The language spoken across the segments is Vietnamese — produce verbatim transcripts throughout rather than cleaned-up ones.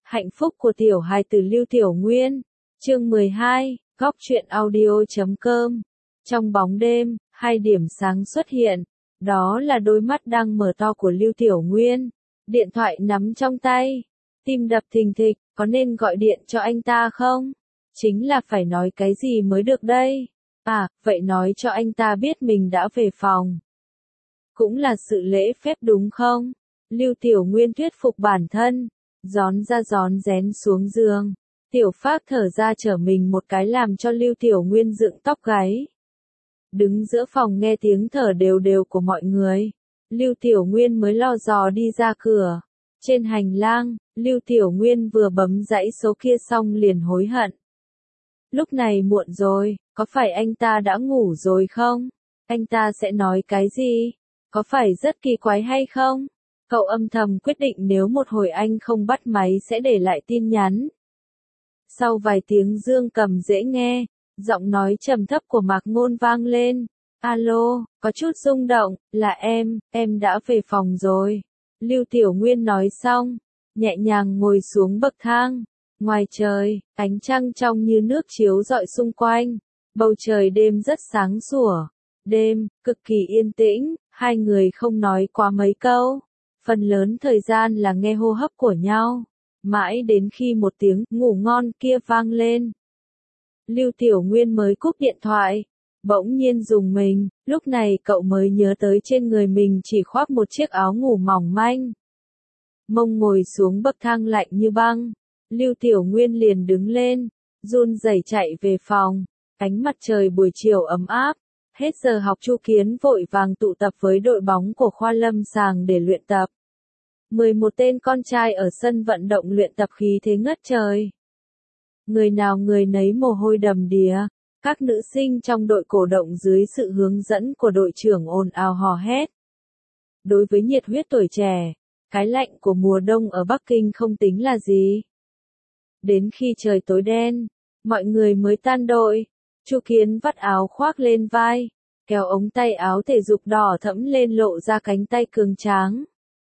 Hạnh phúc của tiểu hài tử Lưu Tiểu Nguyên. Chương mười hai, góc truyện audio.com. Trong bóng đêm, hai điểm sáng xuất hiện. Đó là đôi mắt đang mở to của Lưu Tiểu Nguyên. Điện thoại nắm trong tay. Tim đập thình thịch, có nên gọi điện cho anh ta không? Chính là phải nói cái gì mới được đây? À, vậy nói cho anh ta biết mình đã về phòng. Cũng là sự lễ phép đúng không? Lưu Tiểu Nguyên thuyết phục bản thân. Gión ra gión rén xuống giường. Tiểu Phác thở ra trở mình một cái làm cho Lưu Tiểu Nguyên dựng tóc gáy. Đứng giữa phòng nghe tiếng thở đều đều của mọi người. Lưu Tiểu Nguyên mới lo dò đi ra cửa. Trên hành lang, Lưu Tiểu Nguyên vừa bấm dãy số kia xong liền hối hận. Lúc này muộn rồi, có phải anh ta đã ngủ rồi không? Anh ta sẽ nói cái gì? Có phải rất kỳ quái hay không? Cậu âm thầm quyết định nếu một hồi anh không bắt máy sẽ để lại tin nhắn. Sau vài tiếng dương cầm dễ nghe, giọng nói trầm thấp của Mạc Ngôn vang lên. Alo, có chút rung động, là em, em đã về phòng rồi. Lưu Tiểu Nguyên nói xong, nhẹ nhàng ngồi xuống bậc thang. Ngoài trời, ánh trăng trong như nước chiếu rọi xung quanh. Bầu trời đêm rất sáng sủa. Đêm, cực kỳ yên tĩnh, hai người không nói quá mấy câu. Phần lớn thời gian là nghe hô hấp của nhau. Mãi đến khi một tiếng ngủ ngon kia vang lên. Lưu Tiểu Nguyên mới cúp điện thoại. Bỗng nhiên rùng mình, lúc này cậu mới nhớ tới trên người mình chỉ khoác một chiếc áo ngủ mỏng manh. Mông ngồi xuống bậc thang lạnh như băng. Lưu Tiểu Nguyên liền đứng lên, run rẩy chạy về phòng. Ánh mặt trời buổi chiều ấm áp. Hết giờ học Chu Kiến vội vàng tụ tập với đội bóng của khoa lâm sàng để luyện tập. mười một tên con trai ở sân vận động luyện tập khí thế ngất trời. Người nào người nấy mồ hôi đầm đìa. Các nữ sinh trong đội cổ động dưới sự hướng dẫn của đội trưởng ồn ào hò hét. Đối với nhiệt huyết tuổi trẻ, cái lạnh của mùa đông ở Bắc Kinh không tính là gì. Đến khi trời tối đen, mọi người mới tan đội. Chu Kiến vắt áo khoác lên vai, kéo ống tay áo thể dục đỏ thẫm lên lộ ra cánh tay cường tráng.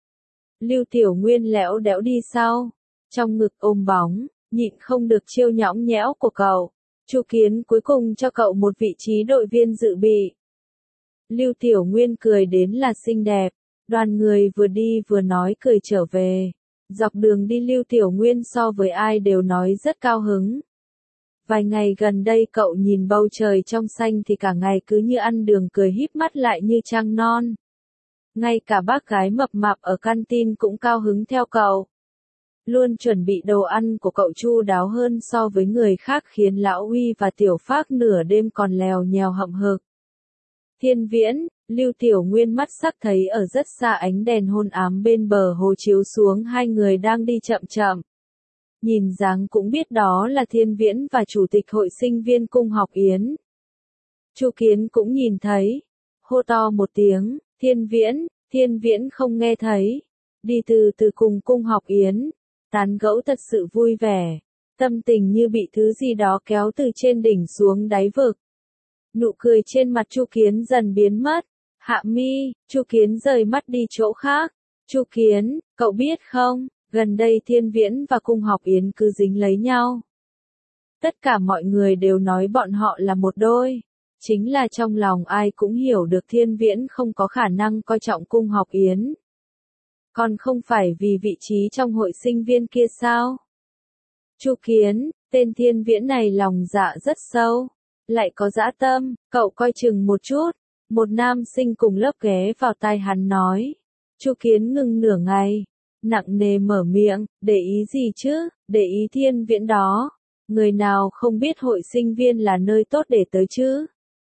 Lưu Tiểu Nguyên lẽo đẽo đi sau, trong ngực ôm bóng, nhịn không được chiêu nhõng nhẽo của cậu. Chu Kiến cuối cùng cho cậu một vị trí đội viên dự bị. Lưu Tiểu Nguyên cười đến là xinh đẹp, đoàn người vừa đi vừa nói cười trở về. Dọc đường đi Lưu Tiểu Nguyên so với ai đều nói rất cao hứng. Vài ngày gần đây cậu nhìn bầu trời trong xanh thì cả ngày cứ như ăn đường cười híp mắt lại như trăng non. Ngay cả bác gái mập mạp ở canteen cũng cao hứng theo cậu. Luôn chuẩn bị đồ ăn của cậu chu đáo hơn so với người khác khiến Lão Uy và Tiểu Phác nửa đêm còn lèo nhèo hậm hực. Thiên Viễn, Lưu Tiểu Nguyên mắt sắc thấy ở rất xa ánh đèn hôn ám bên bờ hồ chiếu xuống hai người đang đi chậm chậm. Nhìn dáng cũng biết đó là Thiên Viễn và chủ tịch hội sinh viên cung học Yến. Chu Kiến cũng nhìn thấy, hô to một tiếng, Thiên Viễn, Thiên Viễn không nghe thấy. Đi từ từ cùng cung học Yến, tán gẫu thật sự vui vẻ, tâm tình như bị thứ gì đó kéo từ trên đỉnh xuống đáy vực. Nụ cười trên mặt Chu Kiến dần biến mất. Hạ mi, Chu Kiến rời mắt đi chỗ khác. Chu Kiến, cậu biết không, gần đây Thiên Viễn và cung học Yến cứ dính lấy nhau. Tất cả mọi người đều nói bọn họ là một đôi. Chính là trong lòng ai cũng hiểu được Thiên Viễn không có khả năng coi trọng cung học Yến. Còn không phải vì vị trí trong hội sinh viên kia sao? Chu Kiến, tên Thiên Viễn này lòng dạ rất sâu, lại có dã tâm, cậu coi chừng một chút. Một nam sinh cùng lớp ghé vào tai hắn nói. Chu Kiến ngừng nửa ngày, nặng nề mở miệng, để ý gì chứ, để ý Thiên Viễn đó. Người nào không biết hội sinh viên là nơi tốt để tới chứ?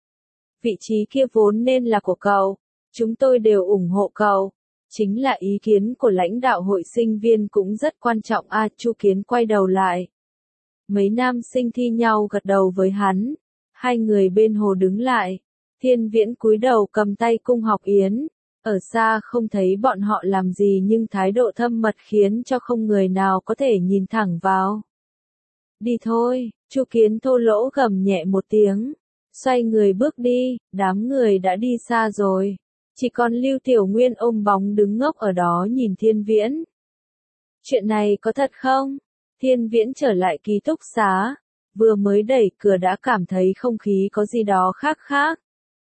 Vị trí kia vốn nên là của cậu, chúng tôi đều ủng hộ cậu. Chính là ý kiến của lãnh đạo hội sinh viên cũng rất quan trọng a. À, Chu Kiến quay đầu lại. Mấy nam sinh thi nhau gật đầu với hắn. Hai người bên hồ đứng lại. Thiên Viễn cúi đầu cầm tay cung học Yến. Ở xa không thấy bọn họ làm gì nhưng thái độ thâm mật khiến cho không người nào có thể nhìn thẳng vào. Đi thôi, Chu Kiến thô lỗ gầm nhẹ một tiếng. Xoay người bước đi, đám người đã đi xa rồi. Chỉ còn Lưu Tiểu Nguyên ôm bóng đứng ngốc ở đó nhìn Thiên Viễn. Chuyện này có thật không? Thiên Viễn trở lại ký túc xá, vừa mới đẩy cửa đã cảm thấy không khí có gì đó khác khác.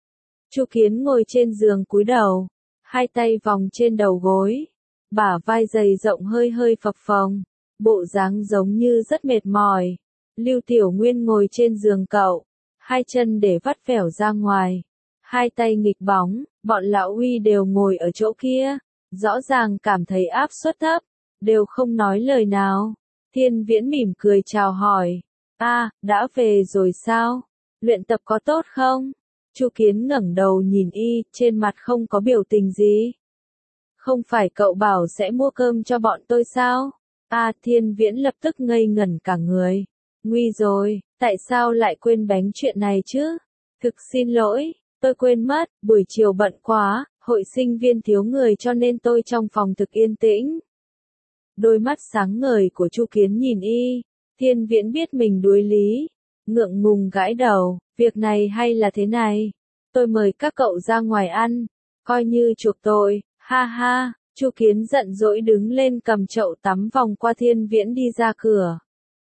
Chu Kiến ngồi trên giường cúi đầu, hai tay vòng trên đầu gối, bả vai dày rộng hơi hơi phập phồng, bộ dáng giống như rất mệt mỏi. Lưu Tiểu Nguyên ngồi trên giường cậu, hai chân để vắt vẻo ra ngoài, hai tay nghịch bóng, bọn lão Uy đều ngồi ở chỗ kia, rõ ràng cảm thấy áp suất thấp, đều không nói lời nào. Thiên Viễn mỉm cười chào hỏi, a, đã về rồi sao? Luyện tập có tốt không? Chu Kiến ngẩng đầu nhìn y, trên mặt không có biểu tình gì. Không phải cậu bảo sẽ mua cơm cho bọn tôi sao? A, Thiên Viễn lập tức ngây ngẩn cả người. Nguy rồi, tại sao lại quên bánh chuyện này chứ? Thực xin lỗi, tôi quên mất, buổi chiều bận quá, hội sinh viên thiếu người cho nên tôi trong phòng thực yên tĩnh. Đôi mắt sáng ngời của Chu Kiến nhìn y, Thiên Viễn biết mình đuối lý, ngượng ngùng gãi đầu, việc này hay là thế này, tôi mời các cậu ra ngoài ăn, coi như chuộc tội, ha ha. Chu Kiến giận dỗi đứng lên cầm chậu tắm vòng qua Thiên Viễn đi ra cửa.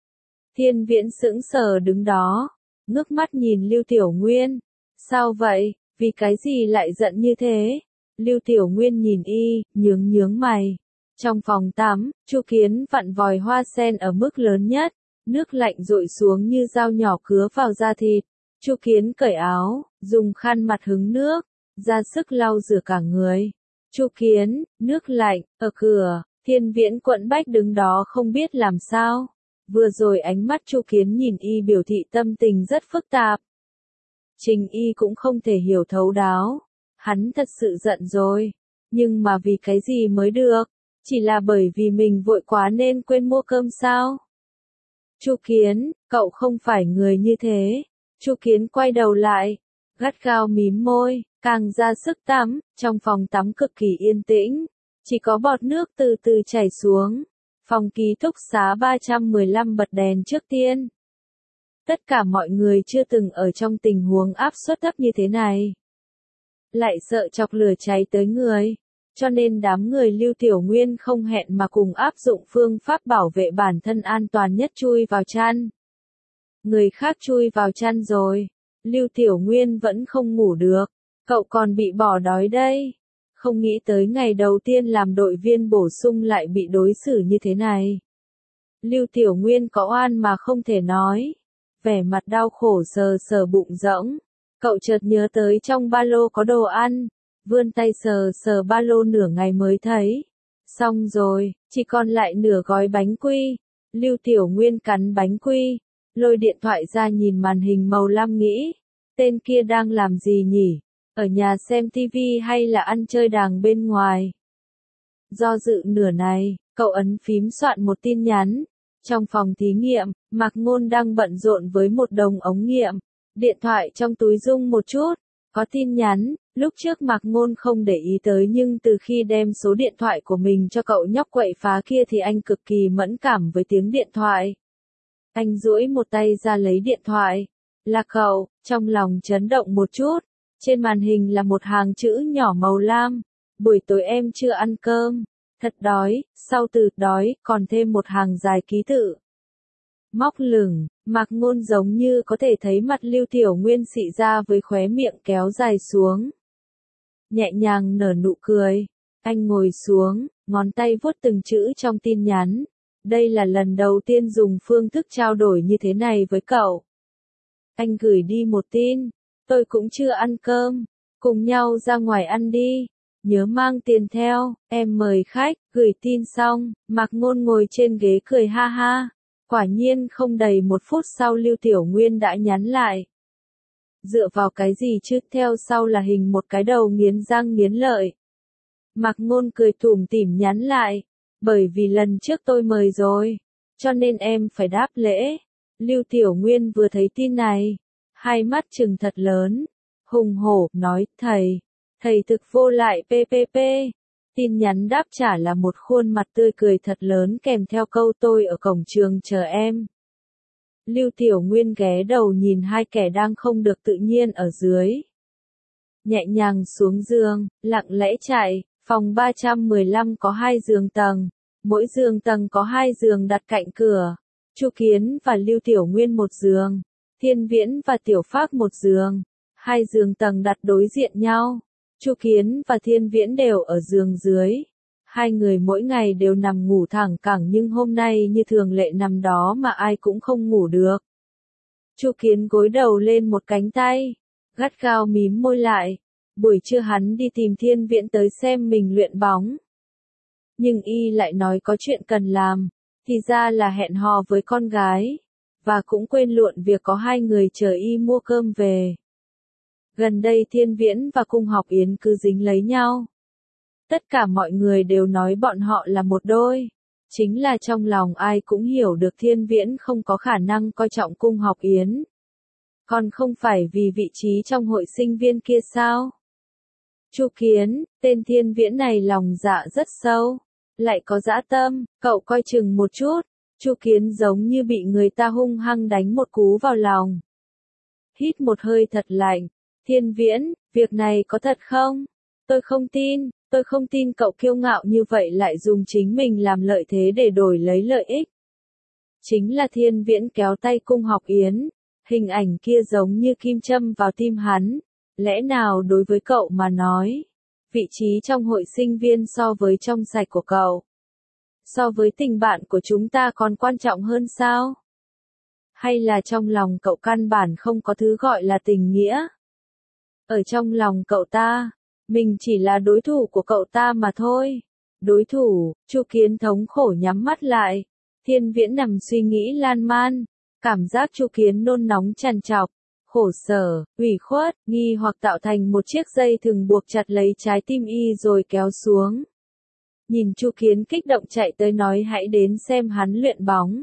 Thiên Viễn sững sờ đứng đó, ngước mắt nhìn Lưu Tiểu Nguyên. Sao vậy, vì cái gì lại giận như thế? Lưu Tiểu Nguyên nhìn y, nhướng nhướng mày. Trong phòng tắm, Chu Kiến vặn vòi hoa sen ở mức lớn nhất, nước lạnh dội xuống như dao nhỏ cứa vào da thịt. Chu Kiến cởi áo, dùng khăn mặt hứng nước, ra sức lau rửa cả người. Chu Kiến, nước lạnh, ở cửa, Thiên Viễn quẫn bách đứng đó không biết làm sao. Vừa rồi ánh mắt Chu Kiến nhìn y biểu thị tâm tình rất phức tạp. Trình y cũng không thể hiểu thấu đáo. Hắn thật sự giận rồi. Nhưng mà vì cái gì mới được? Chỉ là bởi vì mình vội quá nên quên mua cơm sao? Chu Kiến, cậu không phải người như thế. Chu Kiến quay đầu lại, gắt gao mím môi, càng ra sức tắm, trong phòng tắm cực kỳ yên tĩnh, chỉ có bọt nước từ từ chảy xuống. Phòng ký túc xá ba trăm mười lăm bật đèn trước tiên. Tất cả mọi người chưa từng ở trong tình huống áp suất thấp như thế này. Lại sợ chọc lửa cháy tới người, cho nên đám người Lưu Tiểu Nguyên không hẹn mà cùng áp dụng phương pháp bảo vệ bản thân an toàn nhất chui vào chăn. Người khác chui vào chăn rồi, Lưu Tiểu Nguyên vẫn không ngủ được, cậu còn bị bỏ đói đây. Không nghĩ tới ngày đầu tiên làm đội viên bổ sung lại bị đối xử như thế này. Lưu Tiểu Nguyên có oan mà không thể nói. Vẻ mặt đau khổ sờ sờ bụng rỗng. Cậu chợt nhớ tới trong ba lô có đồ ăn. Vươn tay sờ sờ ba lô nửa ngày mới thấy. Xong rồi, chỉ còn lại nửa gói bánh quy. Lưu Tiểu Nguyên cắn bánh quy, lôi điện thoại ra nhìn màn hình màu lam nghĩ. Tên kia đang làm gì nhỉ? Ở nhà xem tivi hay là ăn chơi đàng bên ngoài? Do dự nửa này, cậu ấn phím soạn một tin nhắn. Trong phòng thí nghiệm, Mạc Ngôn đang bận rộn với một đồng ống nghiệm. Điện thoại trong túi rung một chút. Có tin nhắn, lúc trước Mạc Ngôn không để ý tới nhưng từ khi đem số điện thoại của mình cho cậu nhóc quậy phá kia thì anh cực kỳ mẫn cảm với tiếng điện thoại. Anh duỗi một tay ra lấy điện thoại. Là cậu, trong lòng chấn động một chút. Trên màn hình là một hàng chữ nhỏ màu lam. Buổi tối em chưa ăn cơm. Thật đói, sau từ đói, còn thêm một hàng dài ký tự. Móc lửng, Mạc Ngôn giống như có thể thấy mặt Lưu Tiểu Nguyên xị ra với khóe miệng kéo dài xuống. Nhẹ nhàng nở nụ cười. Anh ngồi xuống, ngón tay vuốt từng chữ trong tin nhắn. Đây là lần đầu tiên dùng phương thức trao đổi như thế này với cậu. Anh gửi đi một tin. Tôi cũng chưa ăn cơm. Cùng nhau ra ngoài ăn đi. Nhớ mang tiền theo, em mời khách. Gửi tin xong, Mạc Ngôn ngồi trên ghế cười ha ha. Quả nhiên không đầy một phút sau Lưu Tiểu Nguyên đã nhắn lại. Dựa vào cái gì chứ? Theo sau là hình một cái đầu nghiến răng nghiến lợi. Mạc Ngôn cười tủm tỉm nhắn lại. Bởi vì lần trước tôi mời rồi, cho nên em phải đáp lễ. Lưu Tiểu Nguyên vừa thấy tin này, hai mắt trừng thật lớn, hùng hổ, nói, thầy, thầy thực vô lại pê pê pê. Tin nhắn đáp trả là một khuôn mặt tươi cười thật lớn kèm theo câu tôi ở cổng trường chờ em. Lưu Tiểu Nguyên ghé đầu nhìn hai kẻ đang không được tự nhiên ở dưới. Nhẹ nhàng xuống giường, lặng lẽ chạy, phòng ba trăm mười lăm có hai giường tầng, mỗi giường tầng có hai giường đặt cạnh cửa, Chu Kiến và Lưu Tiểu Nguyên một giường, Thiên Viễn và Tiểu Phác một giường, hai giường tầng đặt đối diện nhau. Chu Kiến và Thiên Viễn đều ở giường dưới. Hai người mỗi ngày đều nằm ngủ thẳng cẳng nhưng hôm nay như thường lệ nằm đó mà ai cũng không ngủ được. Chu Kiến gối đầu lên một cánh tay, gắt gao mím môi lại. Buổi trưa hắn đi tìm Thiên Viễn tới xem mình luyện bóng. Nhưng y lại nói có chuyện cần làm, thì ra là hẹn hò với con gái, và cũng quên luôn việc có hai người chờ y mua cơm về. Gần đây Thiên Viễn và Cung Học Yến cứ dính lấy nhau. Tất cả mọi người đều nói bọn họ là một đôi. Chính là trong lòng ai cũng hiểu được Thiên Viễn không có khả năng coi trọng Cung Học Yến. Còn không phải vì vị trí trong hội sinh viên kia sao? Chu Kiến, tên Thiên Viễn này lòng dạ rất sâu, lại có dã tâm, cậu coi chừng một chút. Chu Kiến giống như bị người ta hung hăng đánh một cú vào lòng. Hít một hơi thật lạnh. Thiên Viễn, việc này có thật không? Tôi không tin, tôi không tin cậu kiêu ngạo như vậy lại dùng chính mình làm lợi thế để đổi lấy lợi ích. Chính là Thiên Viễn kéo tay Cung Học Yến, hình ảnh kia giống như kim châm vào tim hắn. Lẽ nào đối với cậu mà nói, vị trí trong hội sinh viên so với trong sạch của cậu, so với tình bạn của chúng ta còn quan trọng hơn sao? Hay là trong lòng cậu căn bản không có thứ gọi là tình nghĩa? Ở trong lòng cậu ta, mình chỉ là đối thủ của cậu ta mà thôi. Đối thủ, Chu Kiến thống khổ nhắm mắt lại. Thiên Viễn nằm suy nghĩ lan man, cảm giác Chu Kiến nôn nóng trằn trọc, khổ sở, ủy khuất, nghi hoặc tạo thành một chiếc dây thừng buộc chặt lấy trái tim y rồi kéo xuống. Nhìn Chu Kiến kích động chạy tới nói hãy đến xem hắn luyện bóng.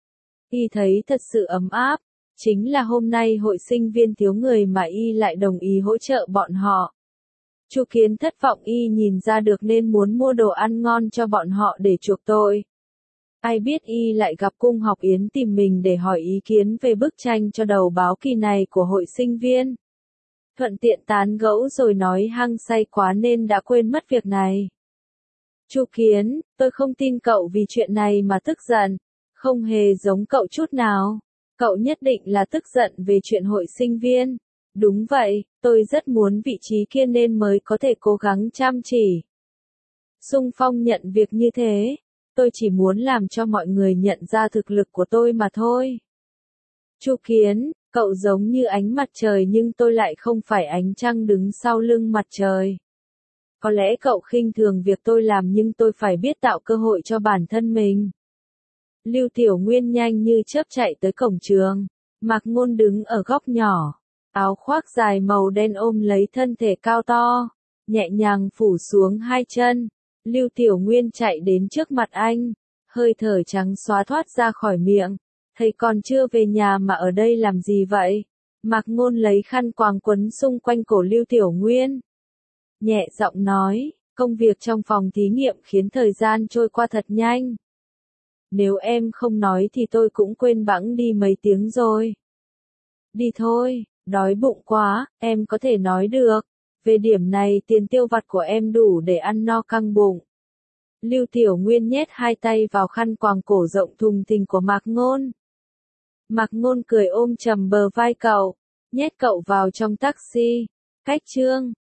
Y thấy thật sự ấm áp, chính là hôm nay hội sinh viên thiếu người mà y lại đồng ý hỗ trợ bọn họ. Chu Kiến thất vọng y nhìn ra được nên muốn mua đồ ăn ngon cho bọn họ để chuộc tội. Ai biết y lại gặp Cung Học Yến tìm mình để hỏi ý kiến về bức tranh cho đầu báo kỳ này của hội sinh viên. Thuận tiện tán gẫu rồi nói hăng say quá nên đã quên mất việc này. Chu Kiến, tôi không tin cậu vì chuyện này mà tức giận, không hề giống cậu chút nào. Cậu nhất định là tức giận về chuyện hội sinh viên. Đúng vậy, tôi rất muốn vị trí kia nên mới có thể cố gắng chăm chỉ. Xung phong nhận việc như thế. Tôi chỉ muốn làm cho mọi người nhận ra thực lực của tôi mà thôi. Chu Kiến, cậu giống như ánh mặt trời nhưng tôi lại không phải ánh trăng đứng sau lưng mặt trời. Có lẽ cậu khinh thường việc tôi làm nhưng tôi phải biết tạo cơ hội cho bản thân mình. Lưu Tiểu Nguyên nhanh như chớp chạy tới cổng trường. Mạc Ngôn đứng ở góc nhỏ. Áo khoác dài màu đen ôm lấy thân thể cao to. Nhẹ nhàng phủ xuống hai chân. Lưu Tiểu Nguyên chạy đến trước mặt anh. Hơi thở trắng xóa thoát ra khỏi miệng. Thầy còn chưa về nhà mà ở đây làm gì vậy? Mạc Ngôn lấy khăn quàng quấn xung quanh cổ Lưu Tiểu Nguyên. Nhẹ giọng nói, công việc trong phòng thí nghiệm khiến thời gian trôi qua thật nhanh. Nếu em không nói thì tôi cũng quên bẵng đi mấy tiếng rồi. Đi thôi, đói bụng quá, em có thể nói được. Về điểm này tiền tiêu vặt của em đủ để ăn no căng bụng. Lưu Tiểu Nguyên nhét hai tay vào khăn quàng cổ rộng thùng thình của Mạc Ngôn. Mạc Ngôn cười ôm chầm bờ vai cậu, nhét cậu vào trong taxi. Cách Trương,